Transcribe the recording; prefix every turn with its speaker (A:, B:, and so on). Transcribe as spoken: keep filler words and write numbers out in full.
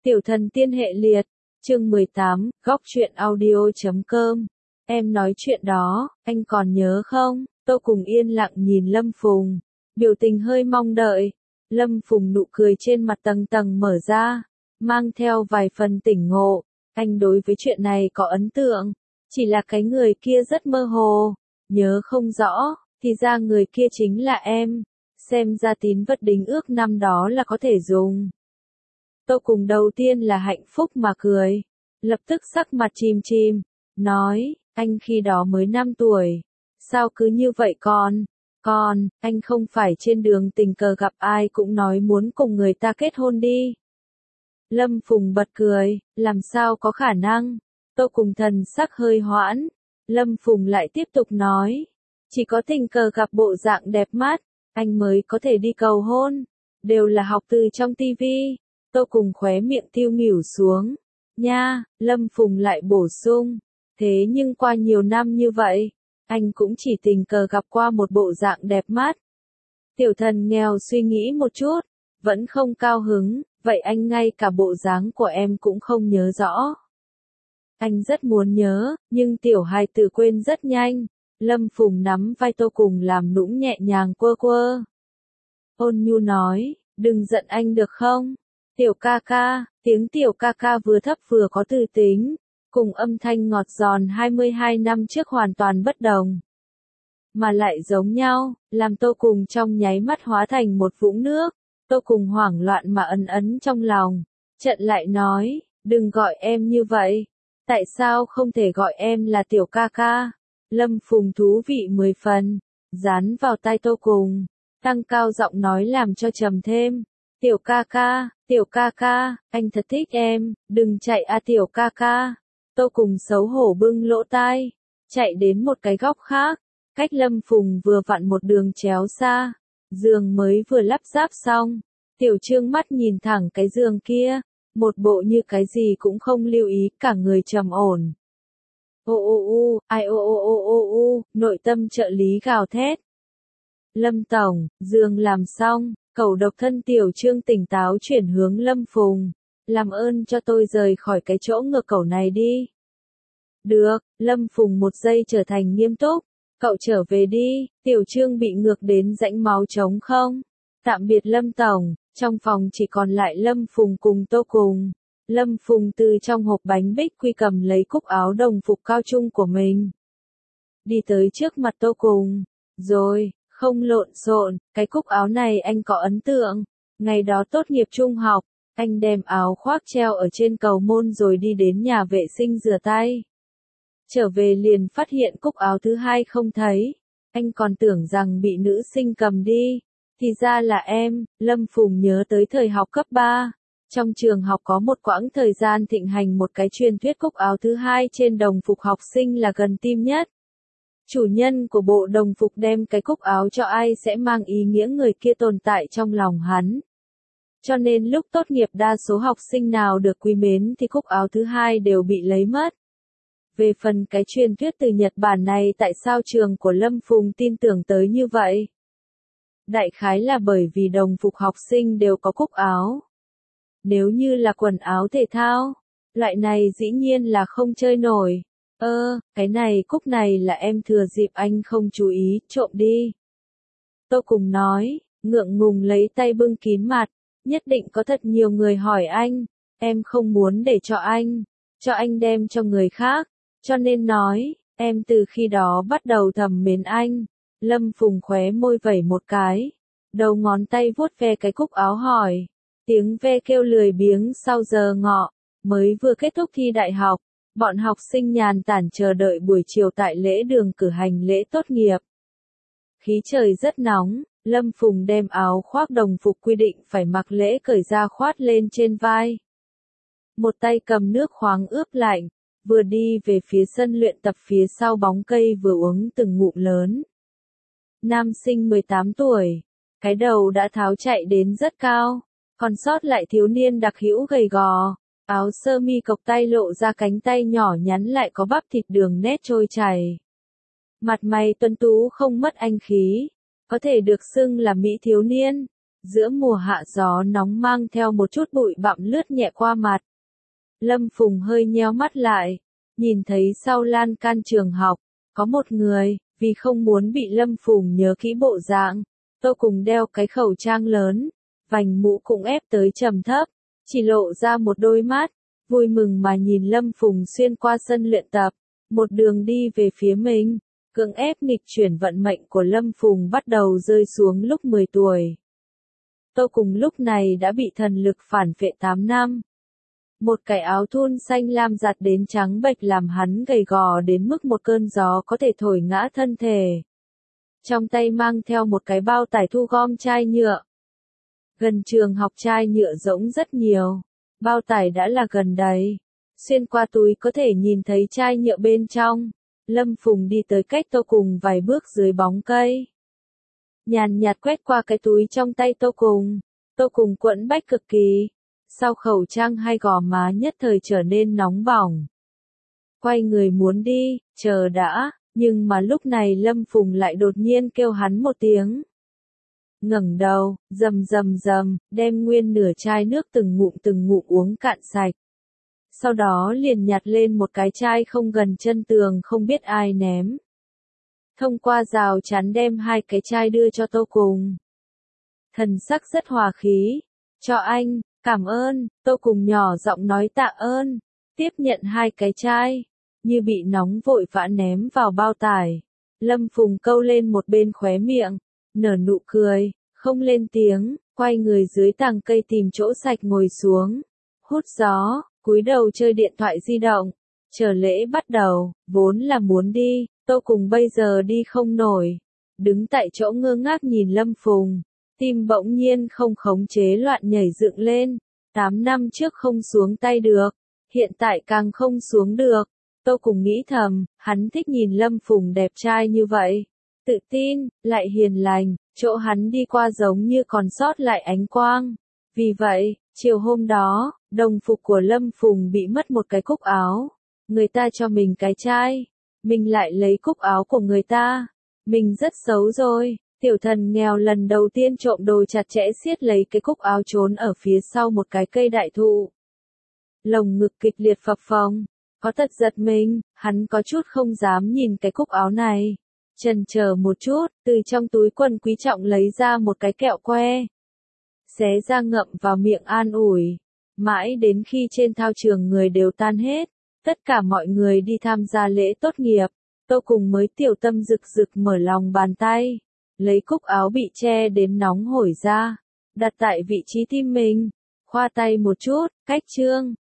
A: Tiểu thần tiên hệ liệt, chương mười tám, góc truyện audio chấm com. Em nói chuyện đó, anh còn nhớ không? Tô Cùng yên lặng nhìn Lâm Phùng, biểu tình hơi mong đợi. Lâm Phùng nụ cười trên mặt tầng tầng mở ra, mang theo vài phần tỉnh ngộ. Anh đối với chuyện này có ấn tượng, chỉ là cái người kia rất mơ hồ, nhớ không rõ, thì ra người kia chính là em. Xem ra tín vật đính ước năm đó là có thể dùng. Tô Cùng đầu tiên là hạnh phúc mà cười, lập tức sắc mặt chìm chìm, nói, anh khi đó mới năm tuổi, sao cứ như vậy con, con, anh không phải trên đường tình cờ gặp ai cũng nói muốn cùng người ta kết hôn đi. Lâm Phùng bật cười, làm sao có khả năng, Tô Cùng thần sắc hơi hoãn, Lâm Phùng lại tiếp tục nói, chỉ có tình cờ gặp bộ dạng đẹp mắt, anh mới có thể đi cầu hôn, đều là học từ trong tivi. Tô Cùng khóe miệng tiêu nghỉu xuống. Nha, Lâm Phùng lại bổ sung. Thế nhưng qua nhiều năm như vậy, anh cũng chỉ tình cờ gặp qua một bộ dạng đẹp mắt. Tiểu thần nghèo suy nghĩ một chút, vẫn không cao hứng, vậy anh ngay cả bộ dáng của em cũng không nhớ rõ. Anh rất muốn nhớ, nhưng tiểu hài tử quên rất nhanh. Lâm Phùng nắm vai Tô Cùng làm nũng nhẹ nhàng quơ quơ. Ôn nhu nói, đừng giận anh được không? Tiểu ca ca, tiếng tiểu ca ca vừa thấp vừa có tư tính, cùng âm thanh ngọt giòn hai mươi hai năm trước hoàn toàn bất đồng. Mà lại giống nhau, làm Tô Cùng trong nháy mắt hóa thành một vũng nước, Tô Cùng hoảng loạn mà ấn ấn trong lòng, trận lại nói, đừng gọi em như vậy, tại sao không thể gọi em là tiểu ca ca? Lâm Phùng thú vị mười phần, dán vào tai Tô Cùng, tăng cao giọng nói làm cho trầm thêm. Tiểu ca ca, tiểu ca ca, anh thật thích em, đừng chạy a tiểu ca ca. Tô Cùng xấu hổ bưng lỗ tai, chạy đến một cái góc khác, cách Lâm Phùng vừa vặn một đường chéo xa, giường mới vừa lắp ráp xong. Tiểu Trương mắt nhìn thẳng cái giường kia, một bộ như cái gì cũng không lưu ý, cả người trầm ổn. Ô ô ô, ai ô ô ô ô ô, nội tâm trợ lý gào thét. Lâm tổng, giường làm xong. Cẩu độc thân Tiểu Trương tỉnh táo chuyển hướng Lâm Phùng, làm ơn cho tôi rời khỏi cái chỗ ngược cẩu này đi. Được, Lâm Phùng một giây trở thành nghiêm túc, cậu trở về đi, Tiểu Trương bị ngược đến rãnh máu trống không. Tạm biệt Lâm tổng, trong phòng chỉ còn lại Lâm Phùng cùng Tô Cùng. Lâm Phùng từ trong hộp bánh bích quy cầm lấy cúc áo đồng phục cao trung của mình. Đi tới trước mặt Tô Cùng, rồi. Không lộn xộn, cái cúc áo này anh có ấn tượng. Ngày đó tốt nghiệp trung học, anh đem áo khoác treo ở trên cầu môn rồi đi đến nhà vệ sinh rửa tay. Trở về liền phát hiện cúc áo thứ hai không thấy. Anh còn tưởng rằng bị nữ sinh cầm đi. Thì ra là em. Lâm Phùng nhớ tới thời học cấp ba. Trong trường học có một quãng thời gian thịnh hành một cái truyền thuyết cúc áo thứ hai trên đồng phục học sinh là gần tim nhất. Chủ nhân của bộ đồng phục đem cái cúc áo cho ai sẽ mang ý nghĩa người kia tồn tại trong lòng hắn. Cho nên lúc tốt nghiệp đa số học sinh nào được quý mến thì cúc áo thứ hai đều bị lấy mất. Về phần cái truyền thuyết từ Nhật Bản này tại sao trường của Lâm Phùng tin tưởng tới như vậy? Đại khái là bởi vì đồng phục học sinh đều có cúc áo. Nếu như là quần áo thể thao, loại này dĩ nhiên là không chơi nổi. Ơ, cái này cúc này là em thừa dịp anh không chú ý, trộm đi. Tô Cùng nói, ngượng ngùng lấy tay bưng kín mặt, nhất định có thật nhiều người hỏi anh, em không muốn để cho anh, cho anh đem cho người khác, cho nên nói, em từ khi đó bắt đầu thầm mến anh. Lâm Phùng khóe môi vẩy một cái, đầu ngón tay vuốt ve cái cúc áo hỏi, tiếng ve kêu lười biếng sau giờ ngọ, mới vừa kết thúc thi đại học. Bọn học sinh nhàn tản chờ đợi buổi chiều tại lễ đường cử hành lễ tốt nghiệp. Khí trời rất nóng, Lâm Phùng đem áo khoác đồng phục quy định phải mặc lễ cởi ra khoát lên trên vai. Một tay cầm nước khoáng ướp lạnh, vừa đi về phía sân luyện tập phía sau bóng cây vừa uống từng ngụm lớn. Nam sinh mười tám tuổi, cái đầu đã tháo chạy đến rất cao, còn sót lại thiếu niên đặc hữu gầy gò. Áo sơ mi cộc tay lộ ra cánh tay nhỏ nhắn lại có bắp thịt đường nét trôi chảy. Mặt mày tuấn tú không mất anh khí, có thể được xưng là mỹ thiếu niên. Giữa mùa hạ gió nóng mang theo một chút bụi bặm lướt nhẹ qua mặt. Lâm Phùng hơi nheo mắt lại, nhìn thấy sau lan can trường học, có một người, vì không muốn bị Lâm Phùng nhớ kỹ bộ dạng, Tô Cùng đeo cái khẩu trang lớn, vành mũ cũng ép tới trầm thấp, chỉ lộ ra một đôi mắt, vui mừng mà nhìn Lâm Phùng xuyên qua sân luyện tập, một đường đi về phía mình, cưỡng ép nghịch chuyển vận mệnh của Lâm Phùng bắt đầu rơi xuống lúc mười tuổi. Tô Cùng lúc này đã bị thần lực phản phệ tám năm. Một cái áo thun xanh lam giặt đến trắng bệch làm hắn gầy gò đến mức một cơn gió có thể thổi ngã thân thể. Trong tay mang theo một cái bao tải thu gom chai nhựa. Gần trường học chai nhựa rỗng rất nhiều. Bao tải đã là gần đầy. Xuyên qua túi có thể nhìn thấy chai nhựa bên trong. Lâm Phùng đi tới cách Tô Cùng vài bước dưới bóng cây. Nhàn nhạt quét qua cái túi trong tay Tô Cùng. Tô Cùng quẫn bách cực kỳ. Sau khẩu trang hai gò má nhất thời trở nên nóng bỏng. Quay người muốn đi, chờ đã, nhưng mà lúc này Lâm Phùng lại đột nhiên kêu hắn một tiếng. Ngẩng đầu, rầm rầm rầm, đem nguyên nửa chai nước từng ngụm từng ngụm uống cạn sạch. Sau đó liền nhặt lên một cái chai không gần chân tường không biết ai ném. Thông qua rào chắn đem hai cái chai đưa cho Tô Cùng. Thần sắc rất hòa khí. Cho anh. Cảm ơn, Tô Cùng nhỏ giọng nói tạ ơn, tiếp nhận hai cái chai, như bị nóng vội vã ném vào bao tải. Lâm Phùng câu lên một bên khóe miệng, nở nụ cười, không lên tiếng, quay người dưới tàng cây tìm chỗ sạch ngồi xuống, hút gió, cúi đầu chơi điện thoại di động. Chờ lễ bắt đầu, vốn là muốn đi, Tô Cùng bây giờ đi không nổi, đứng tại chỗ ngơ ngác nhìn Lâm Phùng. Tim bỗng nhiên không khống chế loạn nhảy dựng lên, tám năm trước không xuống tay được, hiện tại càng không xuống được. Tô Cùng nghĩ thầm, hắn thích nhìn Lâm Phùng đẹp trai như vậy, tự tin, lại hiền lành, chỗ hắn đi qua giống như còn sót lại ánh quang. Vì vậy, chiều hôm đó, đồng phục của Lâm Phùng bị mất một cái cúc áo, người ta cho mình cái chai, mình lại lấy cúc áo của người ta, mình rất xấu rồi. Tiểu thần nghèo lần đầu tiên trộm đồ chặt chẽ siết lấy cái cúc áo trốn ở phía sau một cái cây đại thụ. Lồng ngực kịch liệt phập phồng, có tật giật mình, hắn có chút không dám nhìn cái cúc áo này. Chần chờ một chút, từ trong túi quần quý trọng lấy ra một cái kẹo que. Xé ra ngậm vào miệng an ủi. Mãi đến khi trên thao trường người đều tan hết, tất cả mọi người đi tham gia lễ tốt nghiệp, Tô Cùng mới tiểu tâm rực rực mở lòng bàn tay. Lấy cúc áo bị che đến nóng hổi ra, đặt tại vị trí tim mình, khoa tay một chút, cách chương.